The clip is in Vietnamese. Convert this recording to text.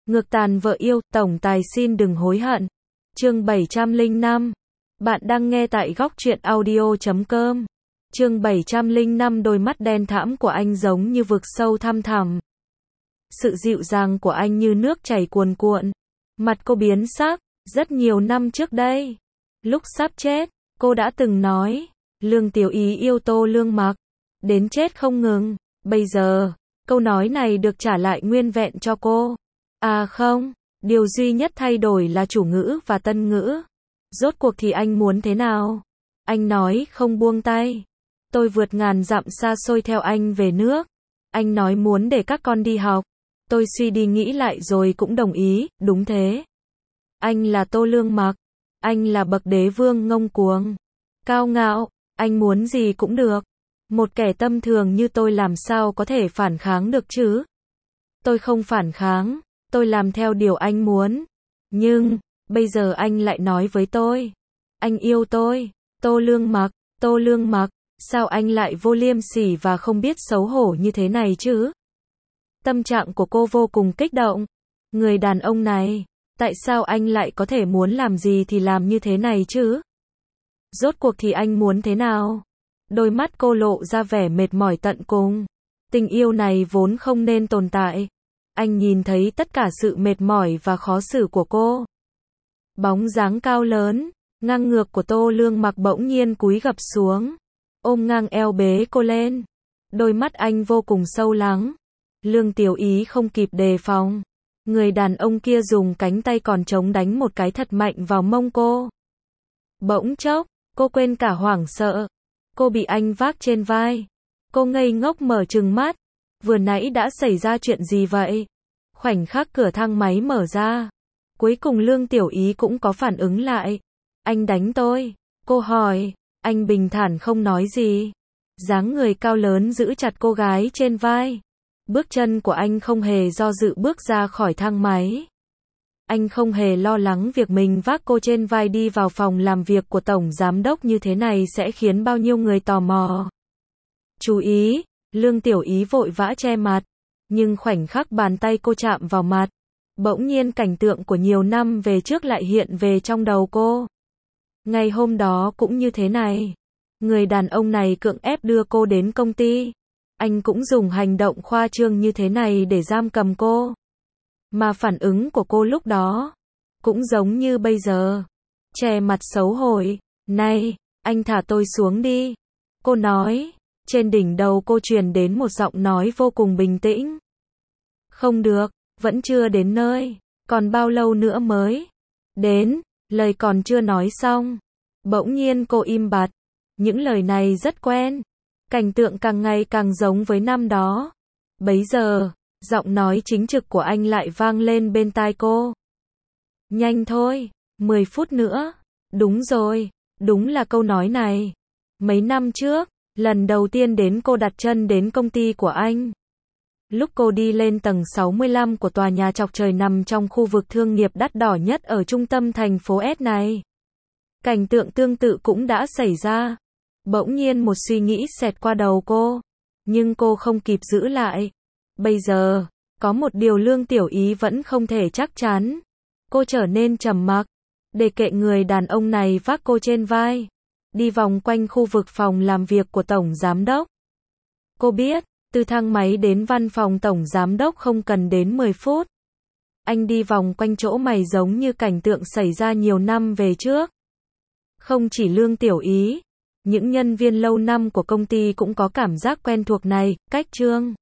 Ngược tàn vợ yêu, tổng tài xin đừng hối hận. Chương 705. Bạn đang nghe tại góc truyện audio.com. Chương 705. Đôi mắt đen thẫm của anh giống như vực sâu thăm thẳm. Sự dịu dàng của anh như nước chảy cuồn cuộn. Mặt cô biến sắc. Rất nhiều năm trước đây, lúc sắp chết, cô đã từng nói, Lương Tiểu Ý yêu Tô Lương Mặc, đến chết không ngừng. Bây giờ, câu nói này được trả lại nguyên vẹn cho cô. À không, điều duy nhất thay đổi là chủ ngữ và tân ngữ. Rốt cuộc thì anh muốn thế nào? Anh nói không buông tay. Tôi vượt ngàn dặm xa xôi theo anh về nước. Anh nói muốn để các con đi học. Tôi suy đi nghĩ lại rồi cũng đồng ý, đúng thế. Anh là Tô Lương Mặc. Anh là bậc đế vương ngông cuồng, cao ngạo, anh muốn gì cũng được. Một kẻ tâm thường như tôi làm sao có thể phản kháng được chứ? Tôi không phản kháng, tôi làm theo điều anh muốn. Nhưng, bây giờ anh lại nói với tôi, anh yêu tôi, Tô Lương Mặc, sao anh lại vô liêm sỉ và không biết xấu hổ như thế này chứ? Tâm trạng của cô vô cùng kích động. Người đàn ông này, tại sao anh lại có thể muốn làm gì thì làm như thế này chứ? Rốt cuộc thì anh muốn thế nào? Đôi mắt cô lộ ra vẻ mệt mỏi tận cùng. Tình yêu này vốn không nên tồn tại. Anh nhìn thấy tất cả sự mệt mỏi và khó xử của cô. Bóng dáng cao lớn, ngang ngược của Tô Lương Mặc bỗng nhiên cúi gập xuống, ôm ngang eo bế cô lên. Đôi mắt anh vô cùng sâu lắng. Lương Tiểu Ý không kịp đề phòng. Người đàn ông kia dùng cánh tay còn trống đánh một cái thật mạnh vào mông cô. Bỗng chốc, cô quên cả hoảng sợ. Cô bị anh vác trên vai. Cô ngây ngốc mở trừng mắt. Vừa nãy đã xảy ra chuyện gì vậy? Khoảnh khắc cửa thang máy mở ra. Cuối cùng Lương Tiểu Ý cũng có phản ứng lại. Anh đánh tôi. Cô hỏi. Anh bình thản không nói gì. Dáng người cao lớn giữ chặt cô gái trên vai. Bước chân của anh không hề do dự bước ra khỏi thang máy. Anh không hề lo lắng việc mình vác cô trên vai đi vào phòng làm việc của tổng giám đốc như thế này sẽ khiến bao nhiêu người tò mò. Chú ý, Lương Tiểu Ý vội vã che mặt. Nhưng khoảnh khắc bàn tay cô chạm vào mặt, bỗng nhiên cảnh tượng của nhiều năm về trước lại hiện về trong đầu cô. Ngày hôm đó cũng như thế này. Người đàn ông này cưỡng ép đưa cô đến công ty. Anh cũng dùng hành động khoa trương như thế này để giam cầm cô. Mà phản ứng của cô lúc đó cũng giống như bây giờ. Che mặt xấu hổ. Này, anh thả tôi xuống đi. Cô nói. Trên đỉnh đầu cô truyền đến một giọng nói vô cùng bình tĩnh. Không được, vẫn chưa đến nơi. Còn bao lâu nữa mới đến? Lời còn chưa nói xong. Bỗng nhiên cô im bặt. Những lời này rất quen. Cảnh tượng càng ngày càng giống với năm đó. Bấy giờ, giọng nói chính trực của anh lại vang lên bên tai cô. Nhanh thôi, 10 phút nữa. Đúng rồi, đúng là câu nói này. Mấy năm trước, lần đầu tiên đến cô đặt chân đến công ty của anh. Lúc cô đi lên tầng 65 của tòa nhà chọc trời nằm trong khu vực thương nghiệp đắt đỏ nhất ở trung tâm thành phố S này. Cảnh tượng tương tự cũng đã xảy ra. Bỗng nhiên một suy nghĩ xẹt qua đầu cô. Nhưng cô không kịp giữ lại. Bây giờ, có một điều Lương Tiểu Ý vẫn không thể chắc chắn. Cô trở nên trầm mặc. Để kệ người đàn ông này vác cô trên vai. Đi vòng quanh khu vực phòng làm việc của tổng giám đốc. Cô biết, từ thang máy đến văn phòng tổng giám đốc không cần đến 10 phút. Anh đi vòng quanh chỗ mày giống như cảnh tượng xảy ra nhiều năm về trước. Không chỉ Lương Tiểu Ý, những nhân viên lâu năm của công ty cũng có cảm giác quen thuộc này. Cách Trương